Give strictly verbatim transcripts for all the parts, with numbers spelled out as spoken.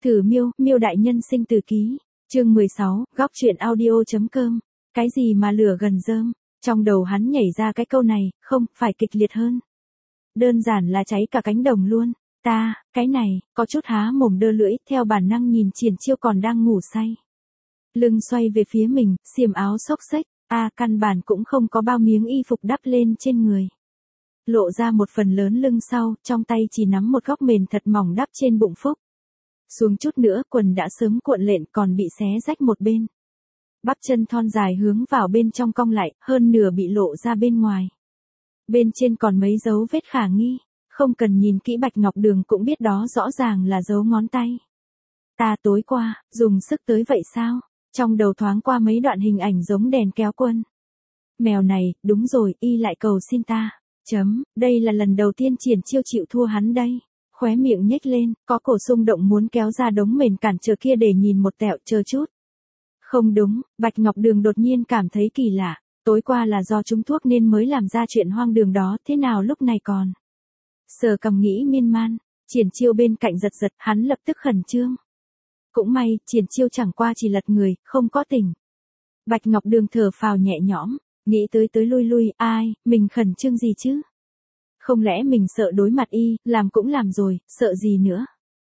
Thử miêu, miêu đại nhân sinh từ ký. Chương mười sáu, góc truyện audio.com. Cái gì mà lửa gần rơm? Trong đầu hắn nhảy ra cái câu này, không, phải kịch liệt hơn. Đơn giản là cháy cả cánh đồng luôn. Ta, cái này, có chút há mồm đơ lưỡi, theo bản năng nhìn Triển Chiêu còn đang ngủ say. Lưng xoay về phía mình, xiêm áo xốc xếch, a căn bản cũng không có bao miếng y phục đắp lên trên người. Lộ ra một phần lớn lưng sau, trong tay chỉ nắm một góc mền thật mỏng đắp trên bụng phúc. Xuống chút nữa quần đã sớm cuộn lện còn bị xé rách một bên. Bắp chân thon dài hướng vào bên trong cong lại, hơn nửa bị lộ ra bên ngoài. Bên trên còn mấy dấu vết khả nghi, không cần nhìn kỹ Bạch Ngọc Đường cũng biết đó rõ ràng là dấu ngón tay. Ta tối qua, dùng sức tới vậy sao? Trong đầu thoáng qua mấy đoạn hình ảnh giống đèn kéo quân. Mèo này, đúng rồi, y lại cầu xin ta. Chấm, đây là lần đầu tiên Triển Chiêu chịu thua hắn đây. Khóe miệng nhếch lên, có cổ xung động muốn kéo ra đống mền cản trở kia để nhìn một tẹo chờ chút. Không đúng, Bạch Ngọc Đường đột nhiên cảm thấy kỳ lạ. Tối qua là do trúng thuốc nên mới làm ra chuyện hoang đường đó, thế nào lúc này còn. Sờ cằm nghĩ miên man, Triển Chiêu bên cạnh giật giật, hắn lập tức khẩn trương. Cũng may, Triển Chiêu chẳng qua chỉ lật người, không có tỉnh. Bạch Ngọc Đường thở phào nhẹ nhõm, nghĩ tới tới lui lui, ai, mình khẩn trương gì chứ? Không lẽ mình sợ đối mặt y, làm cũng làm rồi, sợ gì nữa?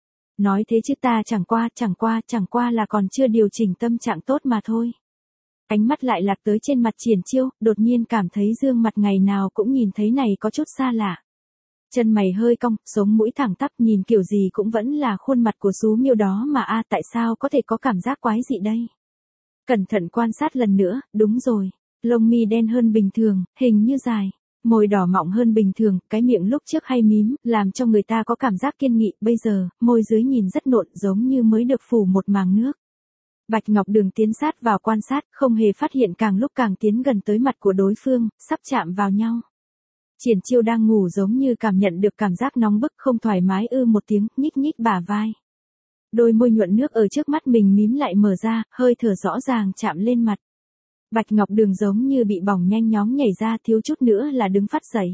Nói thế chứ ta chẳng qua, chẳng qua, chẳng qua là còn chưa điều chỉnh tâm trạng tốt mà thôi. Ánh mắt lại lạc tới trên mặt Triển Chiêu, đột nhiên cảm thấy dương mặt ngày nào cũng nhìn thấy này có chút xa lạ. Chân mày hơi cong, sống mũi thẳng tắp nhìn kiểu gì cũng vẫn là khuôn mặt của sú miêu đó mà a tại sao có thể có cảm giác quái dị đây? Cẩn thận quan sát lần nữa, đúng rồi, lông mi đen hơn bình thường, hình như dài. Môi đỏ mọng hơn bình thường, cái miệng lúc trước hay mím, làm cho người ta có cảm giác kiên nghị, bây giờ, môi dưới nhìn rất nộn giống như mới được phủ một màng nước. Bạch Ngọc Đường tiến sát vào quan sát, không hề phát hiện càng lúc càng tiến gần tới mặt của đối phương, sắp chạm vào nhau. Triển Chiêu đang ngủ giống như cảm nhận được cảm giác nóng bức không thoải mái ư một tiếng, nhích nhích bả vai. Đôi môi nhuận nước ở trước mắt mình mím lại mở ra, hơi thở rõ ràng chạm lên mặt. Bạch Ngọc Đường giống như bị bỏng nhanh nhóng nhảy ra thiếu chút nữa là đứng phát dậy.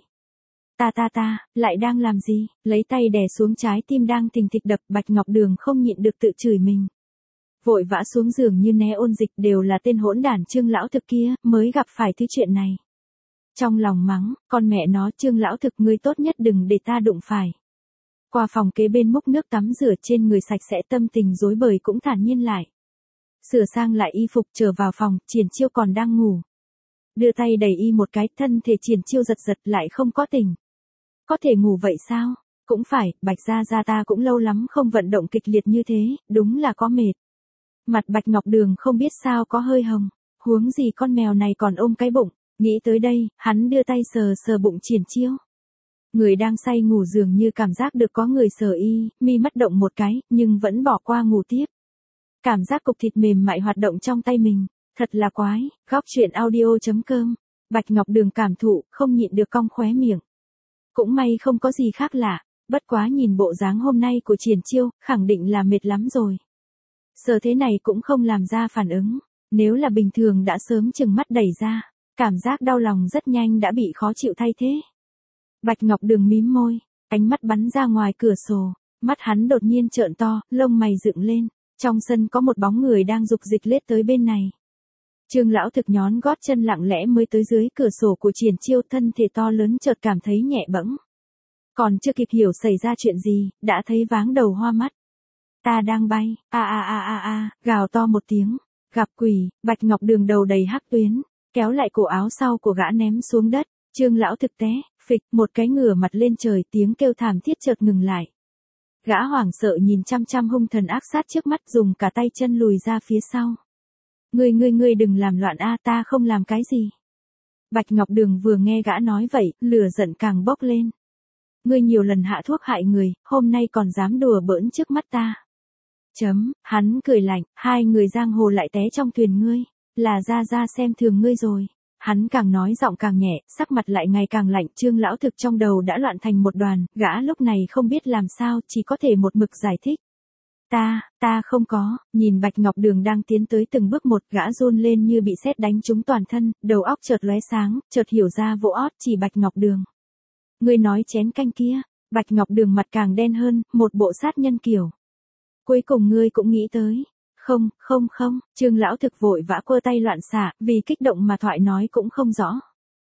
Ta ta ta, lại đang làm gì? Lấy tay đè xuống trái tim đang thình thịch đập, Bạch Ngọc Đường không nhịn được tự chửi mình. Vội vã xuống giường như né ôn dịch, đều là tên hỗn đản Trương lão thực kia, mới gặp phải thứ chuyện này. Trong lòng mắng, con mẹ nó Trương lão thực ngươi tốt nhất đừng để ta đụng phải. Qua phòng kế bên múc nước tắm rửa trên người sạch sẽ tâm tình rối bời cũng thản nhiên lại. Sửa sang lại y phục trở vào phòng, Triển Chiêu còn đang ngủ. Đưa tay đẩy y một cái, thân thể Triển Chiêu giật giật lại không có tỉnh. Có thể ngủ vậy sao? Cũng phải, Bạch gia gia ta cũng lâu lắm không vận động kịch liệt như thế, đúng là có mệt. Mặt Bạch Ngọc Đường không biết sao có hơi hồng, huống gì con mèo này còn ôm cái bụng, nghĩ tới đây, hắn đưa tay sờ sờ bụng Triển Chiêu. Người đang say ngủ dường như cảm giác được có người sờ y, mi mắt động một cái, nhưng vẫn bỏ qua ngủ tiếp. Cảm giác cục thịt mềm mại hoạt động trong tay mình, thật là quái, góc truyện audio.com. Bạch Ngọc Đường cảm thụ, không nhịn được cong khóe miệng. Cũng may không có gì khác lạ, bất quá nhìn bộ dáng hôm nay của Triển Chiêu, khẳng định là mệt lắm rồi. Sờ thế này cũng không làm ra phản ứng, nếu là bình thường đã sớm chừng mắt đẩy ra, cảm giác đau lòng rất nhanh đã bị khó chịu thay thế. Bạch Ngọc Đường mím môi, ánh mắt bắn ra ngoài cửa sổ, mắt hắn đột nhiên trợn to, lông mày dựng lên. Trong sân có một bóng người đang dục dịch lết tới bên này. Trương lão thực nhón gót chân lặng lẽ mới tới dưới cửa sổ của Triển Chiêu, thân thể to lớn chợt cảm thấy nhẹ bẫng. Còn chưa kịp hiểu xảy ra chuyện gì, đã thấy váng đầu hoa mắt. Ta đang bay, a a a a a, gào to một tiếng, gặp quỷ, Bạch Ngọc Đường đầu đầy hắc tuyến, kéo lại cổ áo sau của gã ném xuống đất. Trương lão thực té, phịch, một cái ngửa mặt lên trời, tiếng kêu thảm thiết chợt ngừng lại. Gã hoảng sợ nhìn chăm chăm hung thần ác sát trước mắt, dùng cả tay chân lùi ra phía sau. Ngươi ngươi ngươi đừng làm loạn a, ta không làm cái gì. Bạch Ngọc Đường vừa nghe gã nói vậy, lửa giận càng bốc lên. Ngươi nhiều lần hạ thuốc hại người, hôm nay còn dám đùa bỡn trước mắt ta. Chấm, hắn cười lạnh, hai người giang hồ lại té trong thuyền ngươi, là ra ra xem thường ngươi rồi. Hắn càng nói giọng càng nhẹ, sắc mặt lại ngày càng lạnh, Trương lão thực trong đầu đã loạn thành một đoàn, gã lúc này không biết làm sao, chỉ có thể một mực giải thích. Ta, ta không có, nhìn Bạch Ngọc Đường đang tiến tới từng bước một, gã run lên như bị sét đánh trúng toàn thân, đầu óc chợt lóe sáng, chợt hiểu ra vỗ ót chỉ Bạch Ngọc Đường. Ngươi nói chén canh kia, Bạch Ngọc Đường mặt càng đen hơn, một bộ sát nhân kiểu. Cuối cùng ngươi cũng nghĩ tới. Không, không không, Trương lão thực vội vã quơ tay loạn xạ, vì kích động mà thoại nói cũng không rõ.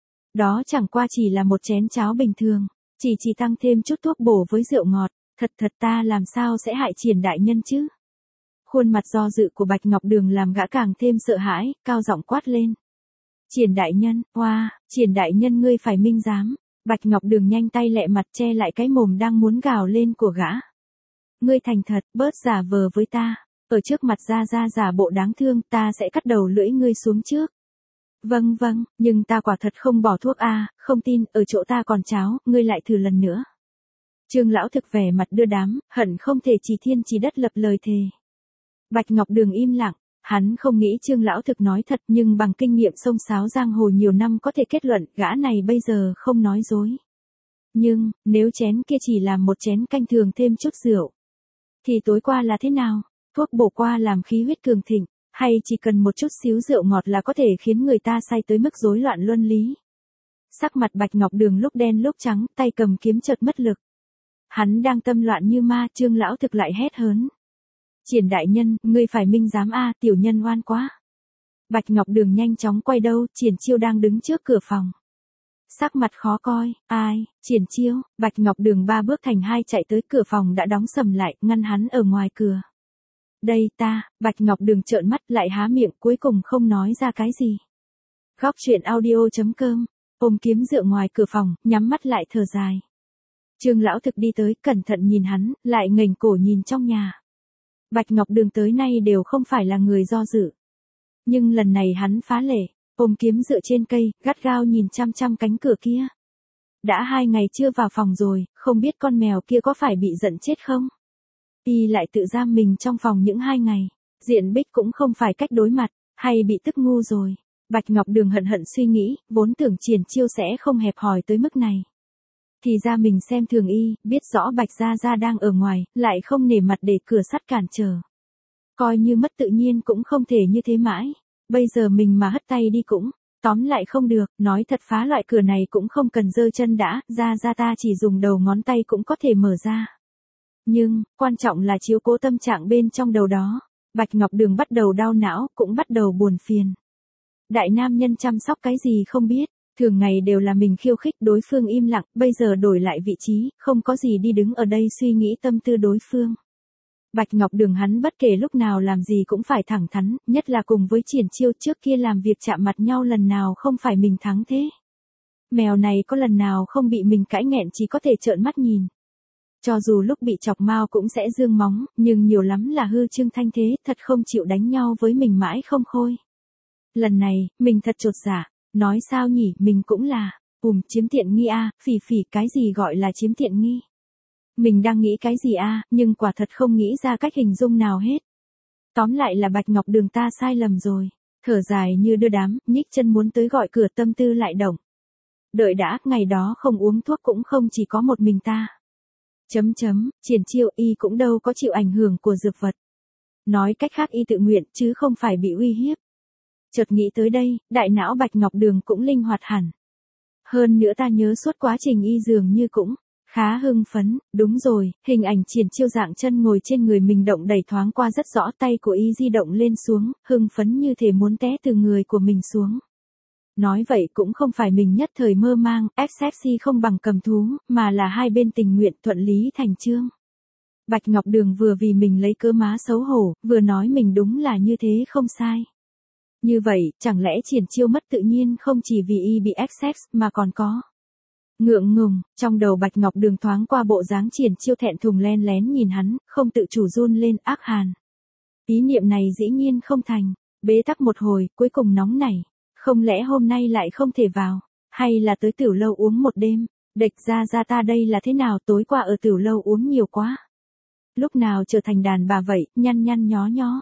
Đó chẳng qua chỉ là một chén cháo bình thường, chỉ chỉ tăng thêm chút thuốc bổ với rượu ngọt, thật thật ta làm sao sẽ hại Triển đại nhân chứ? Khuôn mặt do dự của Bạch Ngọc Đường làm gã càng thêm sợ hãi, cao giọng quát lên. Triển đại nhân, oa, wow, Triển đại nhân ngươi phải minh giám. Bạch Ngọc Đường nhanh tay lẹ mặt che lại cái mồm đang muốn gào lên của gã. Ngươi thành thật, bớt giả vờ với ta, ở trước mặt ra ra giả bộ đáng thương, ta sẽ cắt đầu lưỡi ngươi xuống trước. Vâng vâng, nhưng ta quả thật không bỏ thuốc a, không tin, ở chỗ ta còn cháo, ngươi lại thử lần nữa. Trương lão thực vẻ mặt đưa đám, hận không thể chỉ thiên chỉ đất lập lời thề. Bạch Ngọc Đường im lặng, hắn không nghĩ Trương lão thực nói thật, nhưng bằng kinh nghiệm xông xáo giang hồ nhiều năm có thể kết luận gã này bây giờ không nói dối. Nhưng, nếu chén kia chỉ là một chén canh thường thêm chút rượu, thì tối qua là thế nào? Thuốc bổ qua làm khí huyết cường thịnh, hay chỉ cần một chút xíu rượu ngọt là có thể khiến người ta say tới mức rối loạn luân lý? Sắc mặt Bạch Ngọc Đường lúc đen lúc trắng, tay cầm kiếm chợt mất lực. Hắn đang tâm loạn như ma, Trương lão thực lại hét hớn. Triển đại nhân, ngươi phải minh giám a, tiểu nhân oan quá. Bạch Ngọc Đường nhanh chóng quay đầu, Triển Chiêu đang đứng trước cửa phòng. Sắc mặt khó coi, ai, Triển Chiêu, Bạch Ngọc Đường ba bước thành hai chạy tới cửa phòng đã đóng sầm lại, ngăn hắn ở ngoài cửa. Đây ta, Bạch Ngọc Đường trợn mắt lại há miệng cuối cùng không nói ra cái gì. Góc truyện audio chấm com, ôm kiếm dựa ngoài cửa phòng, nhắm mắt lại thở dài. Trương lão thực đi tới, cẩn thận nhìn hắn, lại nghềnh cổ nhìn trong nhà. Bạch Ngọc Đường tới nay đều không phải là người do dự. Nhưng lần này hắn phá lệ, ôm kiếm dựa trên cây, gắt gao nhìn chăm chăm cánh cửa kia. Đã hai ngày chưa vào phòng rồi, không biết con mèo kia có phải bị giận chết không? Y lại tự giam mình trong phòng những hai ngày, Diện Bích cũng không phải cách đối mặt, hay bị tức ngu rồi. Bạch Ngọc Đường hận hận suy nghĩ, vốn tưởng Triển Chiêu sẽ không hẹp hòi tới mức này. Thì ra mình xem thường y, biết rõ Bạch Gia Gia đang ở ngoài, lại không nể mặt để cửa sắt cản trở. Coi như mất tự nhiên cũng không thể như thế mãi, bây giờ mình mà hất tay đi cũng, tóm lại không được, nói thật phá loại cửa này cũng không cần giơ chân đã, Gia Gia ta chỉ dùng đầu ngón tay cũng có thể mở ra. Nhưng, quan trọng là chiếu cố tâm trạng bên trong đầu đó. Bạch Ngọc Đường bắt đầu đau não, cũng bắt đầu buồn phiền. Đại nam nhân chăm sóc cái gì không biết, thường ngày đều là mình khiêu khích đối phương im lặng, bây giờ đổi lại vị trí, không có gì đi đứng ở đây suy nghĩ tâm tư đối phương. Bạch Ngọc Đường hắn bất kể lúc nào làm gì cũng phải thẳng thắn, nhất là cùng với Triển Chiêu trước kia làm việc chạm mặt nhau lần nào không phải mình thắng thế. Mèo này có lần nào không bị mình cãi nghẹn chỉ có thể trợn mắt nhìn. Cho dù lúc bị chọc mao cũng sẽ dương móng, nhưng nhiều lắm là hư trương thanh thế, thật không chịu đánh nhau với mình mãi không khôi. Lần này, mình thật chột dạ, nói sao nhỉ, mình cũng là, ùm, chiếm tiện nghi a, phỉ phỉ, cái gì gọi là chiếm tiện nghi? Mình đang nghĩ cái gì a, nhưng quả thật không nghĩ ra cách hình dung nào hết. Tóm lại là Bạch Ngọc Đường ta sai lầm rồi, thở dài như đưa đám, nhích chân muốn tới gọi cửa tâm tư lại động. Đợi đã, ngày đó không uống thuốc cũng không chỉ có một mình ta. Chấm chấm, Triển Chiêu y cũng đâu có chịu ảnh hưởng của dược vật. Nói cách khác y tự nguyện chứ không phải bị uy hiếp. Chợt nghĩ tới đây, đại não Bạch Ngọc Đường cũng linh hoạt hẳn. Hơn nữa ta nhớ suốt quá trình y dường như cũng khá hưng phấn, đúng rồi, hình ảnh Triển Chiêu dạng chân ngồi trên người mình động đẩy thoáng qua rất rõ, tay của y di động lên xuống, hưng phấn như thể muốn té từ người của mình xuống. Nói vậy cũng không phải mình nhất thời mơ mang, ép sexy không bằng cầm thú, mà là hai bên tình nguyện thuận lý thành chương. Bạch Ngọc Đường vừa vì mình lấy cớ má xấu hổ, vừa nói mình đúng là như thế không sai. Như vậy, chẳng lẽ Triển Chiêu mất tự nhiên không chỉ vì y bị ép sex mà còn có. Ngượng ngùng, trong đầu Bạch Ngọc Đường thoáng qua bộ dáng Triển Chiêu thẹn thùng len lén nhìn hắn, không tự chủ run lên ác hàn. Ý niệm này dĩ nhiên không thành, bế tắc một hồi, cuối cùng nóng nảy. Không lẽ hôm nay lại không thể vào, hay là tới tiểu lâu uống một đêm, địch ra ra ta đây là thế nào, tối qua ở tiểu lâu uống nhiều quá. Lúc nào trở thành đàn bà vậy, nhăn nhăn nhó nhó.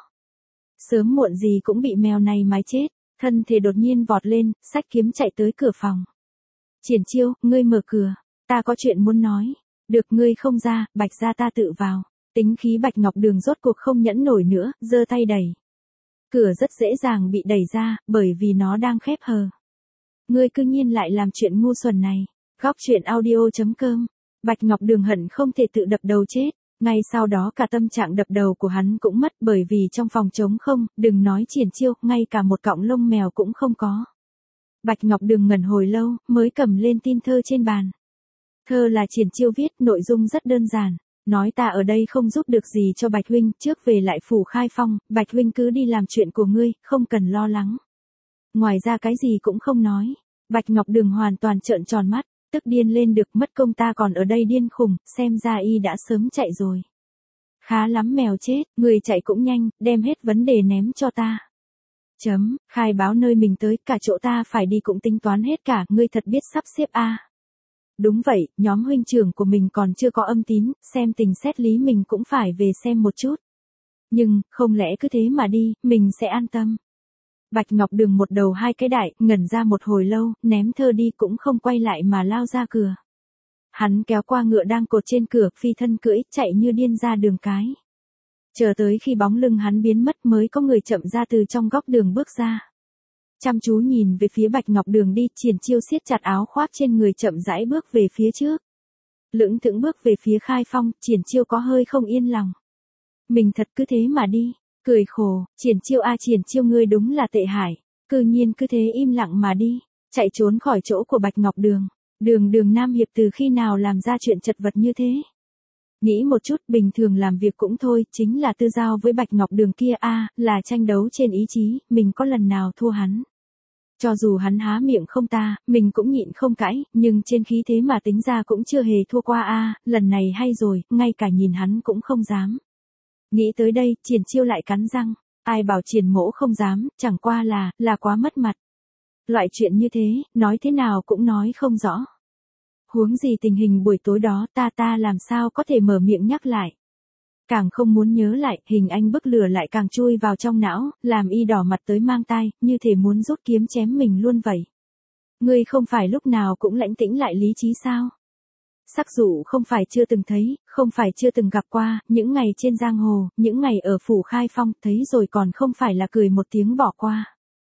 Sớm muộn gì cũng bị mèo này mái chết, thân thể đột nhiên vọt lên, xách kiếm chạy tới cửa phòng. Triển Chiêu, ngươi mở cửa, ta có chuyện muốn nói. Được ngươi không ra, Bạch gia ta tự vào. Tính khí Bạch Ngọc Đường rốt cuộc không nhẫn nổi nữa, giơ tay đẩy. Cửa rất dễ dàng bị đẩy ra, bởi vì nó đang khép hờ. Ngươi cư nhiên lại làm chuyện ngu xuẩn này. Góc truyện audio chấm com. Bạch Ngọc Đường hận không thể tự đập đầu chết. Ngay sau đó cả tâm trạng đập đầu của hắn cũng mất bởi vì trong phòng trống không, đừng nói Triển Chiêu, ngay cả một cọng lông mèo cũng không có. Bạch Ngọc Đường ngẩn hồi lâu, mới cầm lên tin thơ trên bàn. Thơ là Triển Chiêu viết, nội dung rất đơn giản. Nói ta ở đây không giúp được gì cho Bạch huynh, trước về lại phủ Khai Phong, Bạch huynh cứ đi làm chuyện của ngươi, không cần lo lắng. Ngoài ra cái gì cũng không nói. Bạch Ngọc Đường hoàn toàn trợn tròn mắt, tức điên lên được, mất công ta còn ở đây điên khùng, xem ra y đã sớm chạy rồi. Khá lắm mèo chết, người chạy cũng nhanh, đem hết vấn đề ném cho ta. Chấm, khai báo nơi mình tới, cả chỗ ta phải đi cũng tính toán hết cả, ngươi thật biết sắp xếp a. À. Đúng vậy, nhóm huynh trưởng của mình còn chưa có âm tín, xem tình xét lý mình cũng phải về xem một chút. Nhưng, không lẽ cứ thế mà đi, mình sẽ an tâm. Bạch Ngọc Đường một đầu hai cái đại, ngẩn ra một hồi lâu, ném thơ đi cũng không quay lại mà lao ra cửa. Hắn kéo qua ngựa đang cột trên cửa, phi thân cưỡi, chạy như điên ra đường cái. Chờ tới khi bóng lưng hắn biến mất mới có người chậm ra từ trong góc đường bước ra. Chăm chú nhìn về phía Bạch Ngọc Đường đi, Triển Chiêu siết chặt áo khoác trên người chậm rãi bước về phía trước. Lững thững bước về phía Khai Phong, Triển Chiêu có hơi không yên lòng. Mình thật cứ thế mà đi, cười khổ, Triển Chiêu a Triển Chiêu ngươi đúng là tệ hại, cư nhiên cứ thế im lặng mà đi, chạy trốn khỏi chỗ của Bạch Ngọc Đường. Đường Đường Nam Hiệp từ khi nào làm ra chuyện chật vật như thế? Nghĩ một chút, bình thường làm việc cũng thôi, chính là tư giao với Bạch Ngọc Đường kia a, à, là tranh đấu trên ý chí, mình có lần nào thua hắn. Cho dù hắn há miệng không ta, mình cũng nhịn không cãi, nhưng trên khí thế mà tính ra cũng chưa hề thua qua a, à, lần này hay rồi, ngay cả nhìn hắn cũng không dám. Nghĩ tới đây, Triển Chiêu lại cắn răng, ai bảo Triển mỗ không dám, chẳng qua là, là quá mất mặt. Loại chuyện như thế, nói thế nào cũng nói không rõ. Huống gì tình hình buổi tối đó ta ta làm sao có thể mở miệng nhắc lại. Càng không muốn nhớ lại, hình anh bức lửa lại càng chui vào trong não, làm y đỏ mặt tới mang tai, như thể muốn rút kiếm chém mình luôn vậy. Ngươi không phải lúc nào cũng lãnh tĩnh lại lý trí sao? Sắc dụ không phải chưa từng thấy, không phải chưa từng gặp qua, những ngày trên giang hồ, những ngày ở phủ Khai Phong, thấy rồi còn không phải là cười một tiếng bỏ qua.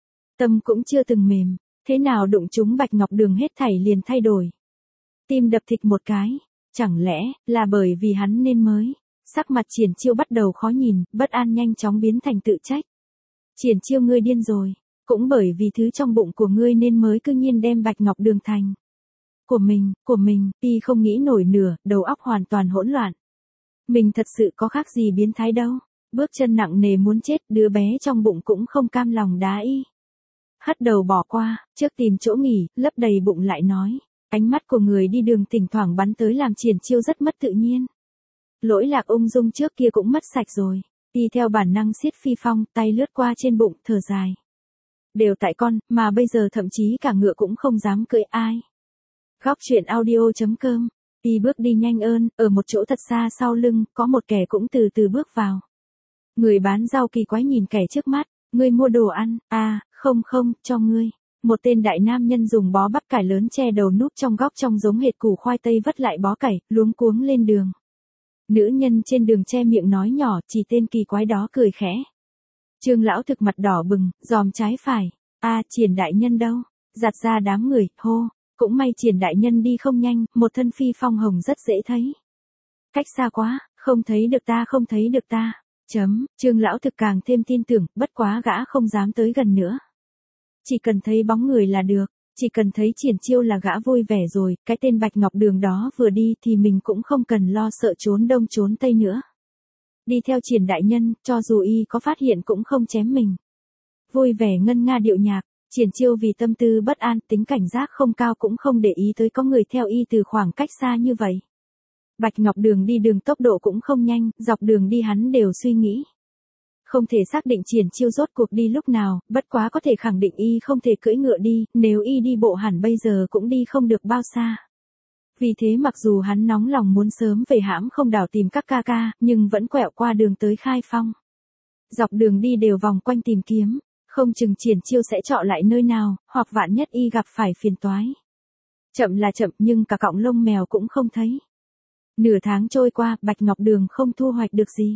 Tâm cũng chưa từng mềm, thế nào đụng chúng Bạch Ngọc Đường hết thảy liền thay đổi. Tim đập thịch một cái, chẳng lẽ là bởi vì hắn nên mới. Sắc mặt Triển Chiêu bắt đầu khó nhìn, bất an nhanh chóng biến thành tự trách. Triển Chiêu ngươi điên rồi, cũng bởi vì thứ trong bụng của ngươi nên mới cư nhiên đem Bạch Ngọc Đường thành của mình, của mình, y không nghĩ nổi nửa, đầu óc hoàn toàn hỗn loạn. Mình thật sự có khác gì biến thái đâu, bước chân nặng nề muốn chết, đứa bé trong bụng cũng không cam lòng đá y. Hất đầu bỏ qua, trước tìm chỗ nghỉ, lấp đầy bụng lại nói. Ánh mắt của người đi đường thỉnh thoảng bắn tới làm Triển Chiêu rất mất tự nhiên. Lỗi lạc ung dung trước kia cũng mất sạch rồi, đi theo bản năng siết phi phong, tay lướt qua trên bụng, thở dài. Đều tại con, mà bây giờ thậm chí cả ngựa cũng không dám cưỡi ai. Góc truyện audio chấm com, đi bước đi nhanh ơn, ở một chỗ thật xa sau lưng, có một kẻ cũng từ từ bước vào. Người bán rau kỳ quái nhìn kẻ trước mắt, ngươi mua đồ ăn, à, không không, cho ngươi. Một tên đại nam nhân dùng bó bắp cải lớn che đầu núp trong góc trông giống hệt củ khoai tây vất lại bó cải, luống cuống lên đường. Nữ nhân trên đường che miệng nói nhỏ, chỉ tên kỳ quái đó cười khẽ. Trương lão thực mặt đỏ bừng, dòm trái phải. A à, Triển đại nhân đâu? Giặt ra đám người, hô. Cũng may Triển đại nhân đi không nhanh, một thân phi phong hồng rất dễ thấy. Cách xa quá, không thấy được ta không thấy được ta. Chấm, Trương lão thực càng thêm tin tưởng, bất quá gã không dám tới gần nữa. Chỉ cần thấy bóng người là được, chỉ cần thấy Triển Chiêu là gã vui vẻ rồi, cái tên Bạch Ngọc Đường đó vừa đi thì mình cũng không cần lo sợ trốn đông trốn tây nữa. Đi theo Triển đại nhân, cho dù y có phát hiện cũng không chém mình. Vui vẻ ngân nga điệu nhạc, Triển Chiêu vì tâm tư bất an, tính cảnh giác không cao cũng không để ý tới có người theo y từ khoảng cách xa như vậy. Bạch Ngọc Đường đi đường tốc độ cũng không nhanh, dọc đường đi hắn đều suy nghĩ. Không thể xác định Triển Chiêu rốt cuộc đi lúc nào, bất quá có thể khẳng định y không thể cưỡi ngựa đi, nếu y đi bộ hẳn bây giờ cũng đi không được bao xa. Vì thế mặc dù hắn nóng lòng muốn sớm về hãm không đảo tìm các ca ca, nhưng vẫn quẹo qua đường tới Khai Phong. Dọc đường đi đều vòng quanh tìm kiếm, không chừng Triển Chiêu sẽ chọn lại nơi nào, hoặc vạn nhất y gặp phải phiền toái. Chậm là chậm nhưng cả cọng lông mèo cũng không thấy. Nửa tháng trôi qua, Bạch Ngọc Đường không thu hoạch được gì.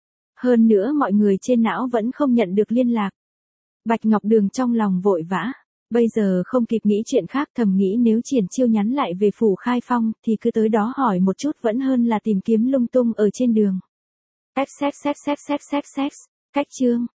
Hơn nữa mọi người trên não vẫn không nhận được liên lạc. Bạch Ngọc Đường trong lòng vội vã, Bây giờ không kịp nghĩ chuyện khác, thầm nghĩ nếu Triển Chiêu nhắn lại về phủ Khai Phong thì cứ tới đó hỏi một chút vẫn hơn là tìm kiếm lung tung ở trên đường. Xx xx xx xx xx. Cách chương